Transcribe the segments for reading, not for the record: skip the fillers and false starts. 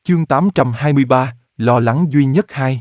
Chương 823, lo lắng duy nhất 2.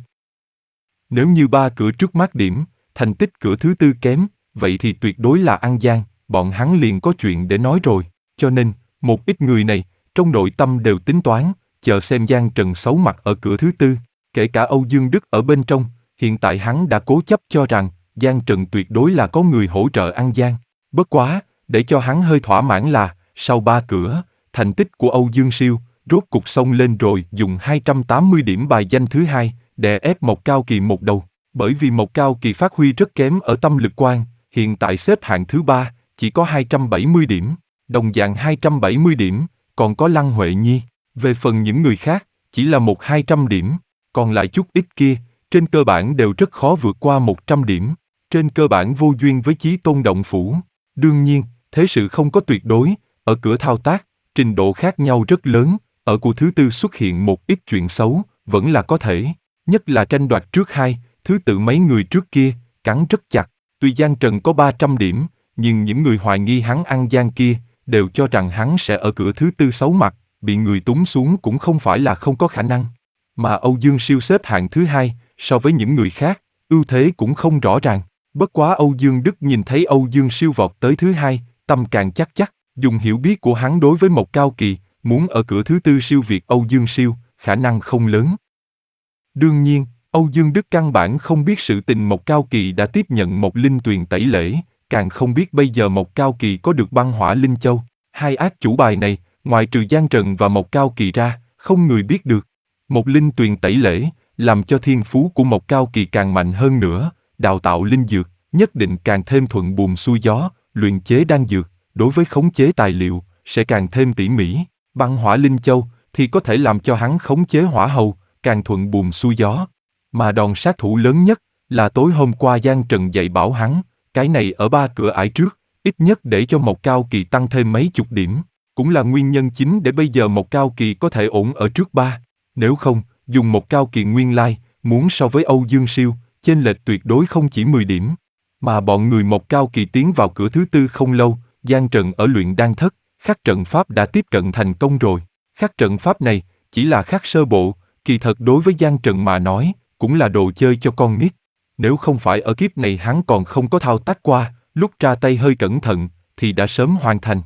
Nếu như 3 cửa trước mắt điểm, thành tích cửa thứ tư kém, vậy thì tuyệt đối là ăn gian, bọn hắn liền có chuyện để nói rồi. Cho nên, một ít người này, trong nội tâm đều tính toán, chờ xem Giang Trần xấu mặt ở cửa thứ tư. Kể cả Âu Dương Đức ở bên trong, hiện tại hắn đã cố chấp cho rằng, Giang Trần tuyệt đối là có người hỗ trợ ăn gian. Bất quá, để cho hắn hơi thỏa mãn là, sau 3 cửa, thành tích của Âu Dương Siêu, rốt cục xông lên rồi dùng 280 điểm bài danh thứ hai, đè ép Mộc Cao Kỳ một đầu. Bởi vì Mộc Cao Kỳ phát huy rất kém ở tâm lực quan, hiện tại xếp hạng thứ 3, chỉ có 270 điểm. Đồng dạng 270 điểm, còn có Lăng Huệ Nhi. Về phần những người khác, chỉ là 100-200 điểm, còn lại chút ít kia, trên cơ bản đều rất khó vượt qua 100 điểm. Trên cơ bản vô duyên với Chí Tôn Động Phủ. Đương nhiên, thế sự không có tuyệt đối, ở cửa thao tác, trình độ khác nhau rất lớn, ở của thứ tư xuất hiện một ít chuyện xấu, vẫn là có thể. Nhất là tranh đoạt trước hai, thứ tự mấy người trước kia, cắn rất chặt. Tuy Giang Trần có 300 điểm, nhưng những người hoài nghi hắn ăn gian kia, đều cho rằng hắn sẽ ở cửa thứ tư xấu mặt, bị người túng xuống cũng không phải là không có khả năng. Mà Âu Dương Siêu xếp hạng thứ hai, so với những người khác, ưu thế cũng không rõ ràng. Bất quá Âu Dương Đức nhìn thấy Âu Dương Siêu vọt tới thứ hai, tâm càng chắc, dùng hiểu biết của hắn đối với Mộc Cao Kỳ, muốn ở cửa thứ tư siêu việt Âu Dương Siêu, khả năng không lớn. Đương nhiên, Âu Dương Đức căn bản không biết sự tình Mộc Cao Kỳ đã tiếp nhận một linh tuyền tẩy lễ, càng không biết bây giờ Mộc Cao Kỳ có được băng hỏa linh châu. Hai ác chủ bài này, ngoài trừ Giang Trần và Mộc Cao Kỳ ra, không người biết được. Một linh tuyền tẩy lễ, làm cho thiên phú của Mộc Cao Kỳ càng mạnh hơn nữa, đào tạo linh dược, nhất định càng thêm thuận buồm xuôi gió, luyện chế đan dược, đối với khống chế tài liệu, sẽ càng thêm tỉ mỉ. Băng hỏa linh châu, thì có thể làm cho hắn khống chế hỏa hầu, càng thuận buồm xuôi gió. Mà đòn sát thủ lớn nhất, là tối hôm qua Giang Trần dạy bảo hắn, cái này ở 3 cửa ải trước, ít nhất để cho Mộc Cao Kỳ tăng thêm mấy chục điểm, cũng là nguyên nhân chính để bây giờ Mộc Cao Kỳ có thể ổn ở trước 3. Nếu không, dùng Mộc Cao Kỳ nguyên lai, muốn so với Âu Dương Siêu, chênh lệch tuyệt đối không chỉ 10 điểm. Mà bọn người Mộc Cao Kỳ tiến vào cửa thứ tư không lâu, Giang Trần ở luyện đan thất, khắc trận pháp đã tiếp cận thành công rồi. Khắc trận pháp này, chỉ là khắc sơ bộ, kỳ thật đối với Giang Trần mà nói, cũng là đồ chơi cho con nít. Nếu không phải ở kiếp này hắn còn không có thao tác qua, lúc ra tay hơi cẩn thận, thì đã sớm hoàn thành.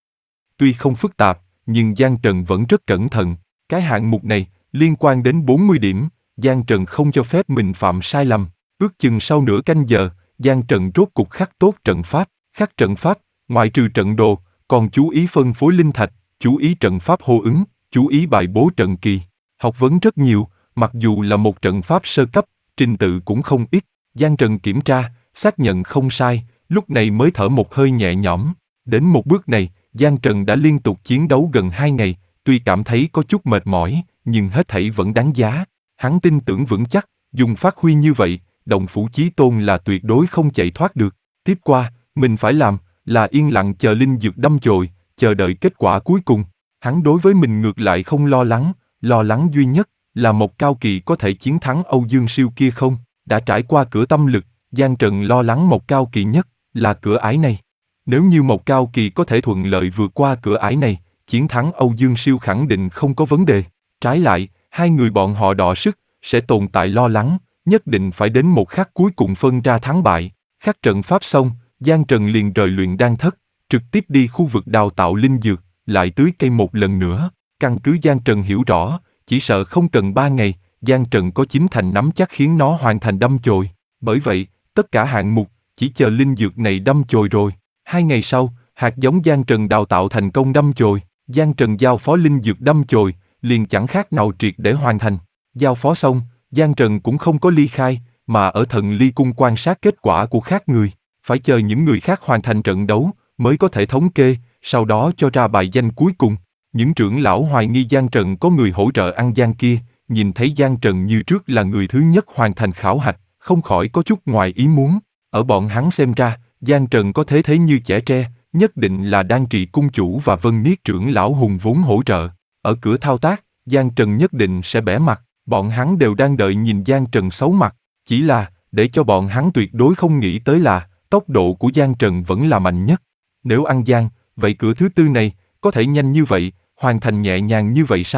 Tuy không phức tạp, nhưng Giang Trần vẫn rất cẩn thận. Cái hạng mục này, liên quan đến 40 điểm, Giang Trần không cho phép mình phạm sai lầm. Ước chừng sau nửa canh giờ, Giang Trần rốt cục khắc tốt trận pháp. Khắc trận pháp, ngoại trừ trận đồ, còn chú ý phân phối linh thạch, chú ý trận pháp hô ứng, chú ý bài bố trận kỳ. Học vấn rất nhiều, mặc dù là một trận pháp sơ cấp, trình tự cũng không ít. Giang Trần kiểm tra, xác nhận không sai, lúc này mới thở một hơi nhẹ nhõm. Đến một bước này, Giang Trần đã liên tục chiến đấu gần 2 ngày, tuy cảm thấy có chút mệt mỏi, nhưng hết thảy vẫn đáng giá. Hắn tin tưởng vững chắc, dùng phát huy như vậy, Động Phủ Chí Tôn là tuyệt đối không chạy thoát được. Tiếp qua, mình phải làm, là yên lặng chờ linh dược đâm chồi, chờ đợi kết quả cuối cùng. Hắn đối với mình ngược lại không lo lắng duy nhất, là Mộc Cao Kỳ có thể chiến thắng Âu Dương Siêu kia không. Đã trải qua cửa tâm lực, Giang Trần lo lắng Mộc Cao Kỳ nhất, là cửa ải này. Nếu như Mộc Cao Kỳ có thể thuận lợi vượt qua cửa ải này, chiến thắng Âu Dương Siêu khẳng định không có vấn đề. Trái lại, hai người bọn họ đọ sức, sẽ tồn tại lo lắng, nhất định phải đến một khắc cuối cùng phân ra thắng bại. Khắc trận pháp xong, Giang Trần liền rời luyện đan thất, trực tiếp đi khu vực đào tạo linh dược, lại tưới cây một lần nữa. Căn cứ Giang Trần hiểu rõ, chỉ sợ không cần 3 ngày, Giang Trần có 9 thành nắm chắc khiến nó hoàn thành đâm chồi. Bởi vậy, tất cả hạng mục, chỉ chờ linh dược này đâm chồi rồi. 2 ngày sau, hạt giống Giang Trần đào tạo thành công đâm chồi. Giang Trần giao phó linh dược đâm chồi, liền chẳng khác nào triệt để hoàn thành. Giao phó xong, Giang Trần cũng không có ly khai, mà ở Thần Ly Cung quan sát kết quả của khác người. Phải chờ những người khác hoàn thành trận đấu, mới có thể thống kê, sau đó cho ra bài danh cuối cùng. Những trưởng lão hoài nghi Giang Trần có người hỗ trợ ăn gian kia, nhìn thấy Giang Trần như trước là người thứ nhất hoàn thành khảo hạch, không khỏi có chút ngoài ý muốn. Ở bọn hắn xem ra, Giang Trần có thế thế như chẻ tre, nhất định là Đan Trì cung chủ và Vân Niết trưởng lão hùng vốn hỗ trợ. Ở cửa thao tác, Giang Trần nhất định sẽ bẽ mặt, bọn hắn đều đang đợi nhìn Giang Trần xấu mặt. Chỉ là, để cho bọn hắn tuyệt đối không nghĩ tới là, tốc độ của Giang Trần vẫn là mạnh nhất. Nếu ăn gian, vậy cửa thứ tư này, có thể nhanh như vậy, hoàn thành nhẹ nhàng như vậy sao?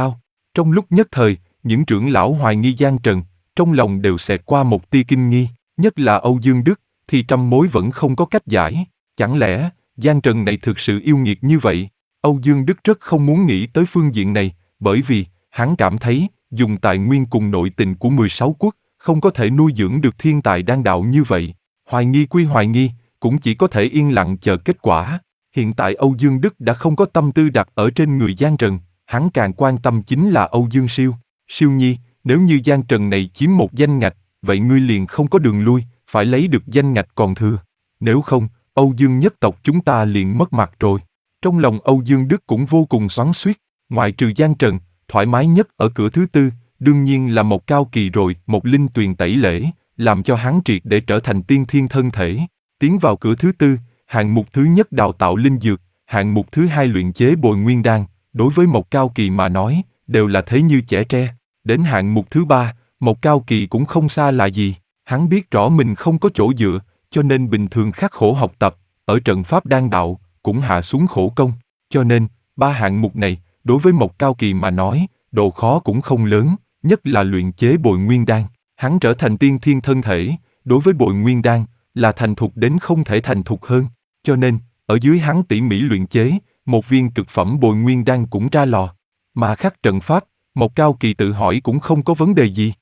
Trong lúc nhất thời, những trưởng lão hoài nghi Giang Trần, trong lòng đều xẹt qua một tia kinh nghi, nhất là Âu Dương Đức, thì trăm mối vẫn không có cách giải. Chẳng lẽ, Giang Trần này thực sự yêu nghiệt như vậy? Âu Dương Đức rất không muốn nghĩ tới phương diện này, bởi vì, hắn cảm thấy, dùng tài nguyên cùng nội tình của 16 quốc, không có thể nuôi dưỡng được thiên tài đan đạo như vậy. Hoài nghi quy hoài nghi, cũng chỉ có thể yên lặng chờ kết quả. Hiện tại Âu Dương Đức đã không có tâm tư đặt ở trên người Giang Trần, hắn càng quan tâm chính là Âu Dương Siêu. Siêu Nhi, nếu như Giang Trần này chiếm một danh ngạch, vậy ngươi liền không có đường lui, phải lấy được danh ngạch còn thừa. Nếu không, Âu Dương nhất tộc chúng ta liền mất mặt rồi. Trong lòng Âu Dương Đức cũng vô cùng xoắn xuýt, ngoại trừ Giang Trần, thoải mái nhất ở cửa thứ tư, đương nhiên là một cao kỳ rồi, một linh tuyền tẩy lễ, làm cho hắn triệt để trở thành tiên thiên thân thể. Tiến vào cửa thứ tư, hạng mục thứ nhất đào tạo linh dược, hạng mục thứ hai luyện chế bồi nguyên đan, đối với một cao kỳ mà nói, đều là thế như trẻ tre. Đến hạng mục thứ ba, một cao kỳ cũng không xa là gì, hắn biết rõ mình không có chỗ dựa, cho nên bình thường khắc khổ học tập, ở trận pháp đan đạo, cũng hạ xuống khổ công, cho nên, ba hạng mục này, đối với một cao kỳ mà nói, độ khó cũng không lớn, nhất là luyện chế bồi nguyên đan. Hắn trở thành tiên thiên thân thể, đối với bồi nguyên đan, là thành thục đến không thể thành thục hơn, cho nên, ở dưới hắn tỉ mỉ luyện chế, một viên cực phẩm bồi nguyên đan cũng ra lò. Mà khắc trận pháp, một cao kỳ tự hỏi cũng không có vấn đề gì.